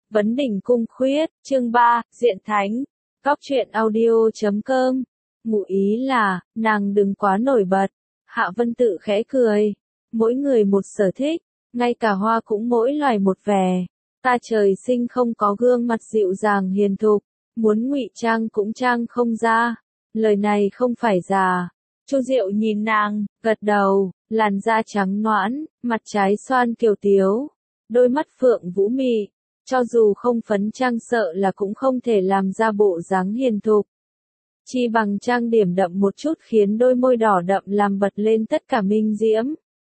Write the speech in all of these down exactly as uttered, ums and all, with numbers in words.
Vấn đỉnh cung khuyết, chương ba, diện thánh. Góc truyện audio chấm com. Ngụ ý là, nàng đừng quá nổi bật. Hạ Vân Tự khẽ cười. Mỗi người một sở thích, ngay cả hoa cũng mỗi loài một vẻ. Ta trời sinh không có gương mặt dịu dàng hiền thục, muốn ngụy trang cũng trang không ra. Lời này không phải giả. Chu Diệu nhìn nàng, gật đầu, làn da trắng nõn, mặt trái xoan kiều tiếu, đôi mắt phượng vũ mị, cho dù không phấn trang sợ là cũng không thể làm ra bộ dáng hiền thục. Chi bằng trang điểm đậm một chút khiến đôi môi đỏ đậm làm bật lên tất cả minh diễm.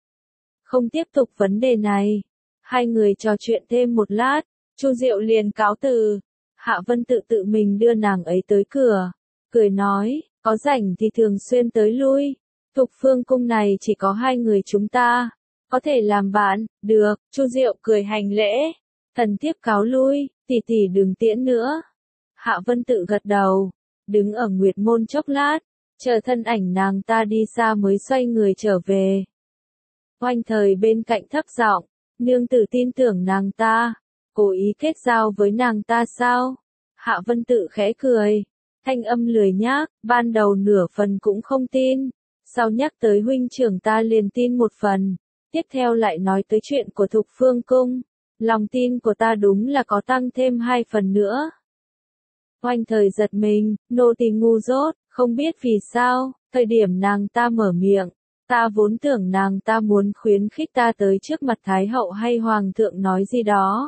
Không tiếp tục vấn đề này, hai người trò chuyện thêm một lát, Chu Diệu liền cáo từ. Hạ Vân Tự tự mình đưa nàng ấy tới cửa, cười nói, có rảnh thì thường xuyên tới lui. Thục Phương cung này chỉ có hai người chúng ta, có thể làm bạn, được. Chu Diệu cười hành lễ, thần thiếp cáo lui, tỷ tỷ đừng tiễn nữa. Hạ Vân Tự gật đầu, đứng ở Nguyệt Môn chốc lát, chờ thân ảnh nàng ta đi xa mới xoay người trở về. Oanh Thời bên cạnh thấp giọng, nương tử tin tưởng nàng ta, cố ý kết giao với nàng ta sao? Hạ Vân Tự khẽ cười, thanh âm lười nhác, ban đầu nửa phần cũng không tin, sau nhắc tới huynh trưởng ta liền tin một phần, tiếp theo lại nói tới chuyện của Thục Phương cung, lòng tin của ta đúng là có tăng thêm hai phần nữa. Oanh Thời giật mình, nô tỳ ngu dốt, không biết vì sao, thời điểm nàng ta mở miệng, ta vốn tưởng nàng ta muốn khuyến khích ta tới trước mặt Thái hậu hay Hoàng thượng nói gì đó.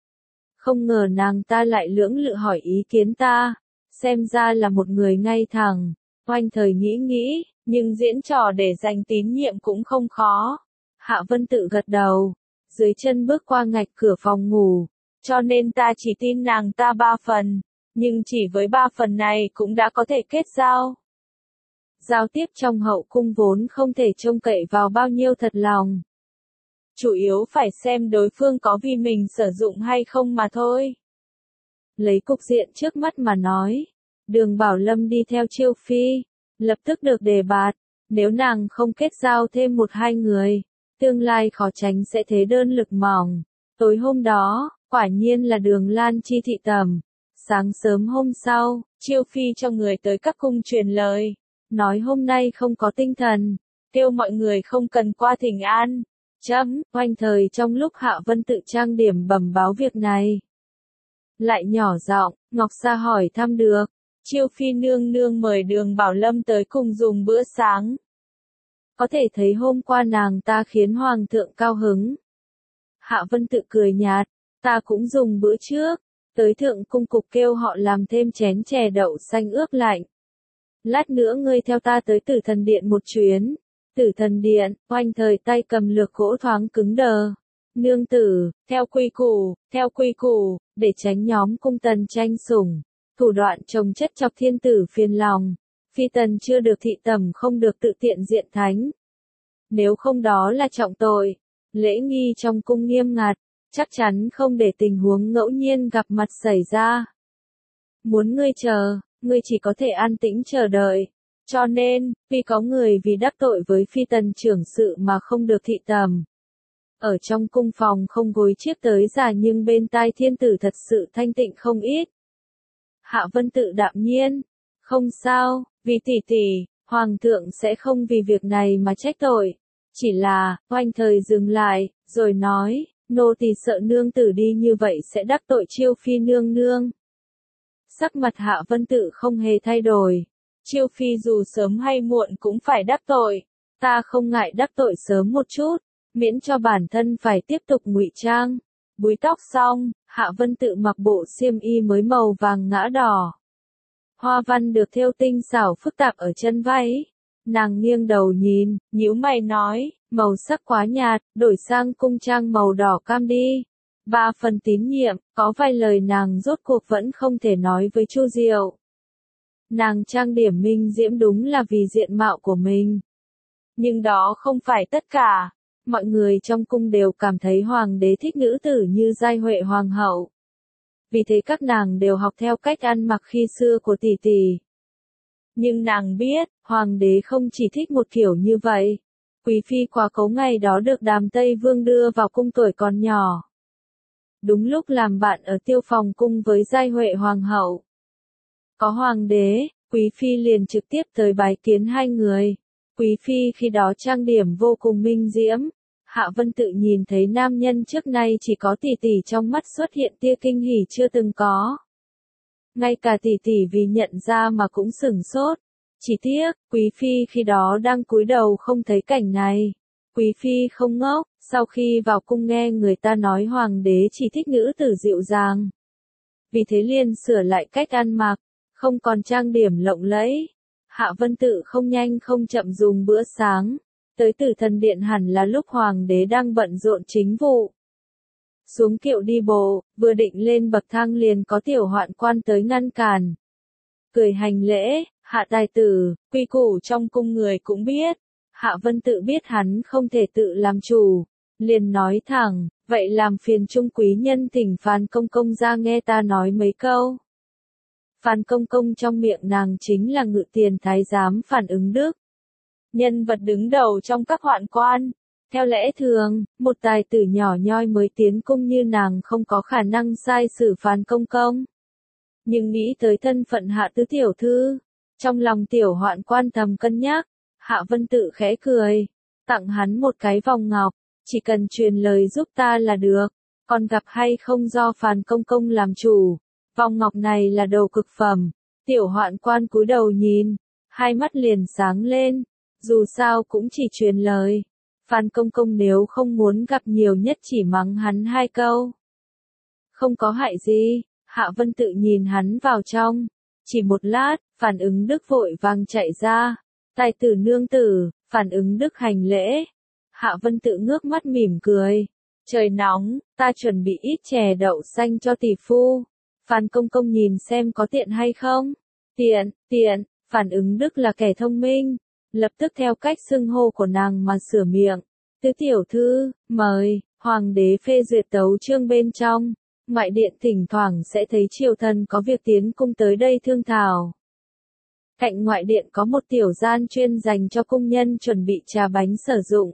Không ngờ nàng ta lại lưỡng lự hỏi ý kiến ta, xem ra là một người ngay thẳng. Oanh Thời nghĩ nghĩ, nhưng diễn trò để giành tín nhiệm cũng không khó. Hạ Vân Tự gật đầu, dưới chân bước qua ngạch cửa phòng ngủ, cho nên ta chỉ tin nàng ta ba phần, nhưng chỉ với ba phần này cũng đã có thể kết giao. Giao tiếp trong hậu cung vốn không thể trông cậy vào bao nhiêu thật lòng. Chủ yếu phải xem đối phương có vì mình sử dụng hay không mà thôi. Lấy cục diện trước mắt mà nói, Đường Bảo Lâm đi theo Chiêu Phi, lập tức được đề bạt, nếu nàng không kết giao thêm một hai người, tương lai khó tránh sẽ thế đơn lực mỏng. Tối hôm đó, quả nhiên là Đường Lan Chi thị tẩm. Sáng sớm hôm sau, Chiêu Phi cho người tới các cung truyền lời, nói hôm nay không có tinh thần, kêu mọi người không cần qua thỉnh an. Chấm, Oanh Thời trong lúc Hạ Vân Tự trang điểm bẩm báo việc này, lại nhỏ giọng, Ngọc Sa hỏi thăm được, Chiêu Phi nương nương mời Đường Bảo Lâm tới cùng dùng bữa sáng. Có thể thấy hôm qua nàng ta khiến Hoàng thượng cao hứng. Hạ Vân Tự cười nhạt, ta cũng dùng bữa trước, tới thượng cung cục kêu họ làm thêm chén chè đậu xanh ướp lạnh. Lát nữa ngươi theo ta tới Tử Thần Điện một chuyến. Tử Thần Điện, Oanh Thời tay cầm lược gỗ thoáng cứng đờ. Nương tử, theo quy củ, theo quy củ, để tránh nhóm cung tần tranh sủng, thủ đoạn trồng chất chọc thiên tử phiền lòng. Phi tần chưa được thị tẩm không được tự tiện diện thánh. Nếu không đó là trọng tội. Lễ nghi trong cung nghiêm ngặt, chắc chắn không để tình huống ngẫu nhiên gặp mặt xảy ra. Muốn ngươi chờ, ngươi chỉ có thể an tĩnh chờ đợi. Cho nên, vì có người vì đắc tội với phi tần trưởng sự mà không được thị tẩm. Ở trong cung phòng không gối chiếc tới già nhưng bên tai thiên tử thật sự thanh tịnh không ít. Hạ Vân Tự đạm nhiên, không sao, vì tỷ tỷ, Hoàng thượng sẽ không vì việc này mà trách tội. Chỉ là, Oanh Thời dừng lại, rồi nói, nô tỳ sợ nương tử đi như vậy sẽ đắc tội Chiêu Phi nương nương. Sắc mặt Hạ Vân Tự không hề thay đổi. Chiêu Phi dù sớm hay muộn cũng phải đắc tội, ta không ngại đắc tội sớm một chút, miễn cho bản thân phải tiếp tục ngụy trang. Búi tóc xong, Hạ Vân Tự mặc bộ xiêm y mới màu vàng ngã đỏ. Hoa văn được thêu tinh xảo phức tạp ở chân váy. Nàng nghiêng đầu nhìn, nhíu mày nói, màu sắc quá nhạt, đổi sang cung trang màu đỏ cam đi. Ba phần tín nhiệm, có vài lời nàng rốt cuộc vẫn không thể nói với Chu Diệu. Nàng trang điểm minh diễm đúng là vì diện mạo của mình. Nhưng đó không phải tất cả. Mọi người trong cung đều cảm thấy hoàng đế thích nữ tử như Giai Huệ hoàng hậu. Vì thế các nàng đều học theo cách ăn mặc khi xưa của tỷ tỷ. Nhưng nàng biết, hoàng đế không chỉ thích một kiểu như vậy. Quý phi quá cố ngày đó được Đàm Tây Vương đưa vào cung tuổi còn nhỏ. đúng lúc làm bạn ở Tiêu Phòng cung với giai huệ hoàng hậu. Có hoàng đế, quý phi liền trực tiếp tới bái kiến hai người. Quý phi khi đó trang điểm vô cùng minh diễm. Hạ Vân Tự nhìn thấy nam nhân trước nay chỉ có tỷ tỷ trong mắt xuất hiện tia kinh hỉ chưa từng có. Ngay cả tỷ tỷ vì nhận ra mà cũng sửng sốt. Chỉ tiếc, quý phi khi đó đang cúi đầu không thấy cảnh này. Quý phi không ngốc, sau khi vào cung nghe người ta nói hoàng đế chỉ thích nữ tử dịu dàng. Vì thế liền sửa lại cách ăn mặc, không còn trang điểm lộng lẫy. Hạ Vân Tự không nhanh không chậm dùng bữa sáng. Tới Tử Thần Điện hẳn là lúc hoàng đế đang bận rộn chính vụ. Xuống kiệu đi bộ, vừa định lên bậc thang liền có tiểu hoạn quan tới ngăn cản. Cười hành lễ, Hạ tài tử, quy củ trong cung người cũng biết. Hạ Vân Tự biết hắn không thể tự làm chủ, liền nói thẳng, vậy làm phiền trung quý nhân thỉnh Phan Công Công ra nghe ta nói mấy câu. Phan Công Công trong miệng nàng chính là Ngự Tiền Thái giám Phản Ứng Đức. Nhân vật đứng đầu trong các hoạn quan. Theo lẽ thường, một tài tử nhỏ nhoi mới tiến cung như nàng không có khả năng sai xử Phan Công Công. Nhưng nghĩ tới thân phận Hạ tứ tiểu thư, trong lòng tiểu hoạn quan thầm cân nhắc, Hạ Vân Tự khẽ cười, tặng hắn một cái vòng ngọc, chỉ cần truyền lời giúp ta là được, còn gặp hay không do Phan Công Công làm chủ. Vòng ngọc này là đồ cực phẩm. Tiểu hoạn quan cúi đầu nhìn, hai mắt liền sáng lên, dù sao cũng chỉ truyền lời. Phan Công Công nếu không muốn gặp nhiều nhất chỉ mắng hắn hai câu. Không có hại gì. Hạ Vân Tự nhìn hắn vào trong. Chỉ một lát, Phản Ứng Đức vội vàng chạy ra. Tài tử nương tử, Phản Ứng Đức hành lễ. Hạ Vân Tự ngước mắt mỉm cười. Trời nóng, ta chuẩn bị ít chè đậu xanh cho tỷ phu. Phan Công Công nhìn xem có tiện hay không. Tiện, tiện, Phản Ứng Đức là kẻ thông minh. Lập tức theo cách xưng hô của nàng mà sửa miệng. Tứ tiểu thư, mời, hoàng đế phê duyệt tấu chương bên trong. Ngoại điện thỉnh thoảng sẽ thấy triều thần có việc tiến cung tới đây thương thảo. Cạnh ngoại điện có một tiểu gian chuyên dành cho cung nhân chuẩn bị trà bánh sử dụng.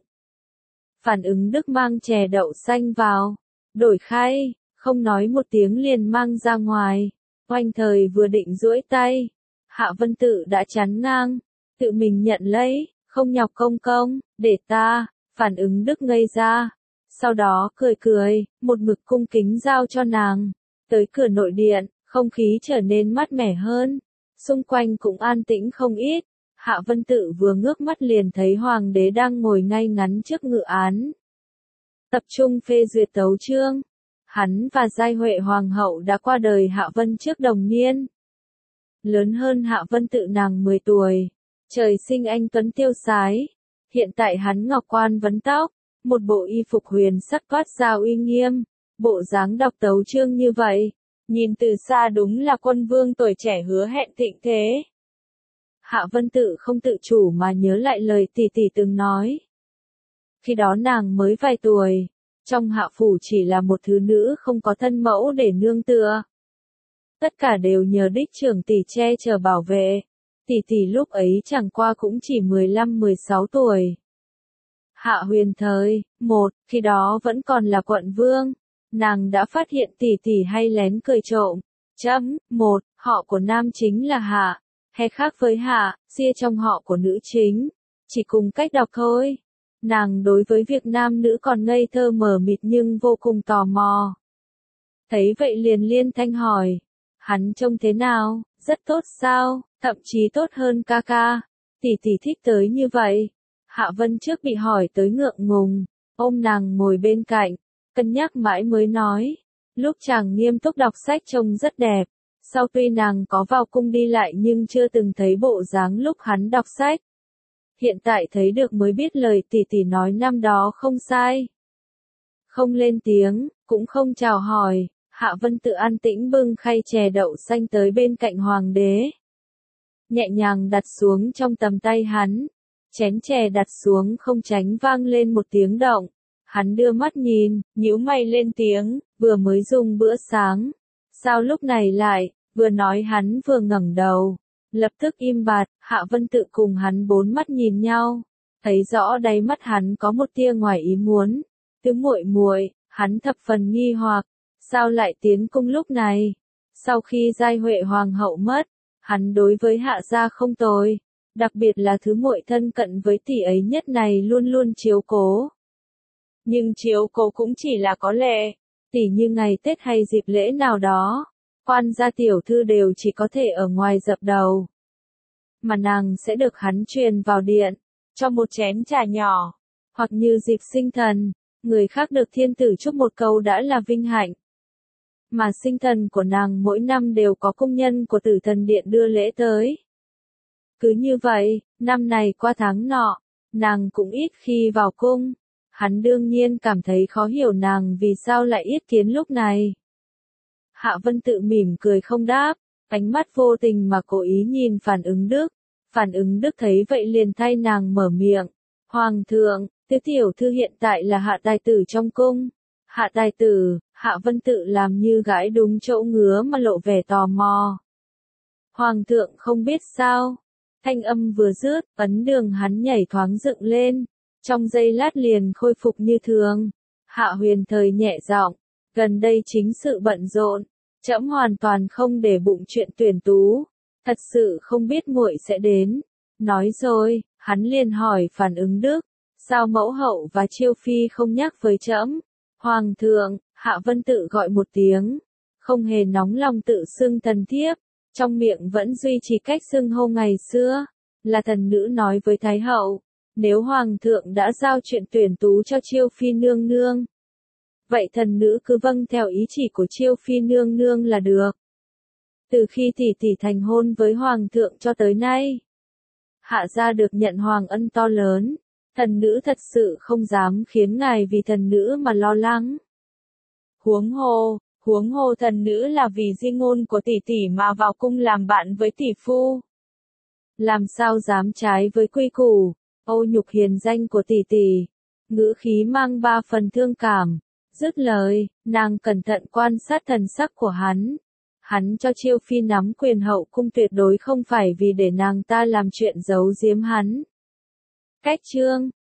Phản Ứng Đức mang chè đậu xanh vào, đổi khay, không nói một tiếng liền mang ra ngoài. Oanh thời vừa định duỗi tay, Hạ Vân Tự đã chắn ngang, tự mình nhận lấy, không nhọc công công, để ta. Phản Ứng Đức ngây ra, sau đó cười cười, một mực cung kính giao cho nàng. Tới cửa nội điện, không khí trở nên mát mẻ hơn, xung quanh cũng an tĩnh không ít. Hạ Vân Tự vừa ngước mắt liền thấy hoàng đế đang ngồi ngay ngắn trước ngự án. Tập trung phê duyệt tấu chương. Hắn và giai huệ hoàng hậu đã qua đời Hạ Vân trước đồng niên. Lớn hơn Hạ Vân Tự nàng mười tuổi. Trời sinh anh tuấn tiêu sái. Hiện tại hắn ngọc quan vấn tóc, một bộ y phục huyền sắc toát ra uy nghiêm, bộ dáng đọc tấu chương như vậy, nhìn từ xa đúng là quân vương tuổi trẻ hứa hẹn thịnh thế. Hạ Vân Tự không tự chủ mà nhớ lại lời tỷ tỷ từng nói. Khi đó nàng mới vài tuổi, trong hạ phủ chỉ là một thứ nữ không có thân mẫu để nương tựa. Tất cả đều nhờ đích trưởng tỷ che chở bảo vệ. Tỷ tỷ lúc ấy chẳng qua cũng chỉ mười lăm mười sáu tuổi. Hạ Huyền thời, một, khi đó vẫn còn là quận vương, nàng đã phát hiện tỷ tỷ hay lén cười trộm. Chấm, một, họ của nam chính là Hạ, hay khác với Hạ, xia trong họ của nữ chính, chỉ cùng cách đọc thôi. Nàng đối với việc nam nữ còn ngây thơ mờ mịt nhưng vô cùng tò mò. Thấy vậy liền liên thanh hỏi, hắn trông thế nào, rất tốt sao? Thậm chí tốt hơn ca ca. Tỷ tỷ thích tới như vậy. Hạ Vân trước bị hỏi tới ngượng ngùng, ôm nàng ngồi bên cạnh, cân nhắc mãi mới nói. Lúc chàng nghiêm túc đọc sách trông rất đẹp. Sau tuy nàng có vào cung đi lại nhưng chưa từng thấy bộ dáng lúc hắn đọc sách. Hiện tại thấy được mới biết lời tỷ tỷ nói năm đó không sai. Không lên tiếng, cũng không chào hỏi, Hạ Vân Tự an tĩnh bưng khay chè đậu xanh tới bên cạnh hoàng đế. Nhẹ nhàng đặt xuống trong tầm tay hắn. Chén chè đặt xuống không tránh vang lên một tiếng động. Hắn đưa mắt nhìn, nhíu mày lên tiếng, vừa mới dùng bữa sáng. Sao lúc này lại, vừa nói hắn vừa ngẩng đầu. Lập tức im bặt, Hạ Vân Tự cùng hắn bốn mắt nhìn nhau. Thấy rõ đáy mắt hắn có một tia ngoài ý muốn. Tứ muội muội, hắn thập phần nghi hoặc. sao lại tiến cung lúc này? Sau khi Giai Huệ hoàng hậu mất, hắn đối với Hạ gia không tồi, đặc biệt là thứ muội thân cận với tỷ ấy nhất này luôn luôn chiếu cố. Nhưng chiếu cố cũng chỉ là có lệ, tỷ như ngày Tết hay dịp lễ nào đó, quan gia tiểu thư đều chỉ có thể ở ngoài dập đầu. Mà nàng sẽ được hắn truyền vào điện, cho một chén trà nhỏ, hoặc như dịp sinh thần, người khác được thiên tử chúc một câu đã là vinh hạnh. Mà sinh thần của nàng mỗi năm đều có công nhân của tử thần điện đưa lễ tới. Cứ như vậy, năm này qua tháng nọ, nàng cũng ít khi vào cung. Hắn đương nhiên cảm thấy khó hiểu nàng vì sao lại ít kiến lúc này. Hạ Vân Tự mỉm cười không đáp, ánh mắt vô tình mà cố ý nhìn Phản Ứng Đức. Phản Ứng Đức thấy vậy liền thay nàng mở miệng. Hoàng thượng, tứ tiểu thư hiện tại là hạ tài tử trong cung. Hạ tài tử, Hạ Vân Tự làm như gãi đúng chỗ ngứa mà lộ vẻ tò mò. Hoàng thượng không biết sao. Thanh âm vừa dứt, ấn đường hắn nhảy thoáng dựng lên. Trong giây lát liền khôi phục như thường. Hạ Huyền Thời nhẹ giọng, gần đây chính sự bận rộn, trẫm hoàn toàn không để bụng chuyện tuyển tú, thật sự không biết muội sẽ đến. Nói rồi, hắn liền hỏi Phản Ứng Đức, sao mẫu hậu và Chiêu phi không nhắc với trẫm? Hoàng thượng, Hạ Vân Tự gọi một tiếng, không hề nóng lòng tự xưng thần thiếp, trong miệng vẫn duy trì cách xưng hô ngày xưa, là thần nữ nói với Thái hậu. Nếu Hoàng thượng đã giao chuyện tuyển tú cho Chiêu phi nương nương, vậy thần nữ cứ vâng theo ý chỉ của Chiêu phi nương nương là được. Từ khi tỷ tỷ thành hôn với Hoàng thượng cho tới nay, Hạ gia được nhận hoàng ân to lớn, thần nữ thật sự không dám khiến ngài vì thần nữ mà lo lắng. Huống hồ, huống hồ thần nữ là vì di ngôn của tỷ tỷ mà vào cung làm bạn với tỷ phu. Làm sao dám trái với quy củ, ô nhục hiền danh của tỷ tỷ. Ngữ khí mang ba phần thương cảm. Dứt lời, nàng cẩn thận quan sát thần sắc của hắn. Hắn cho Chiêu phi nắm quyền hậu cung tuyệt đối không phải vì để nàng ta làm chuyện giấu giếm hắn. Cách chương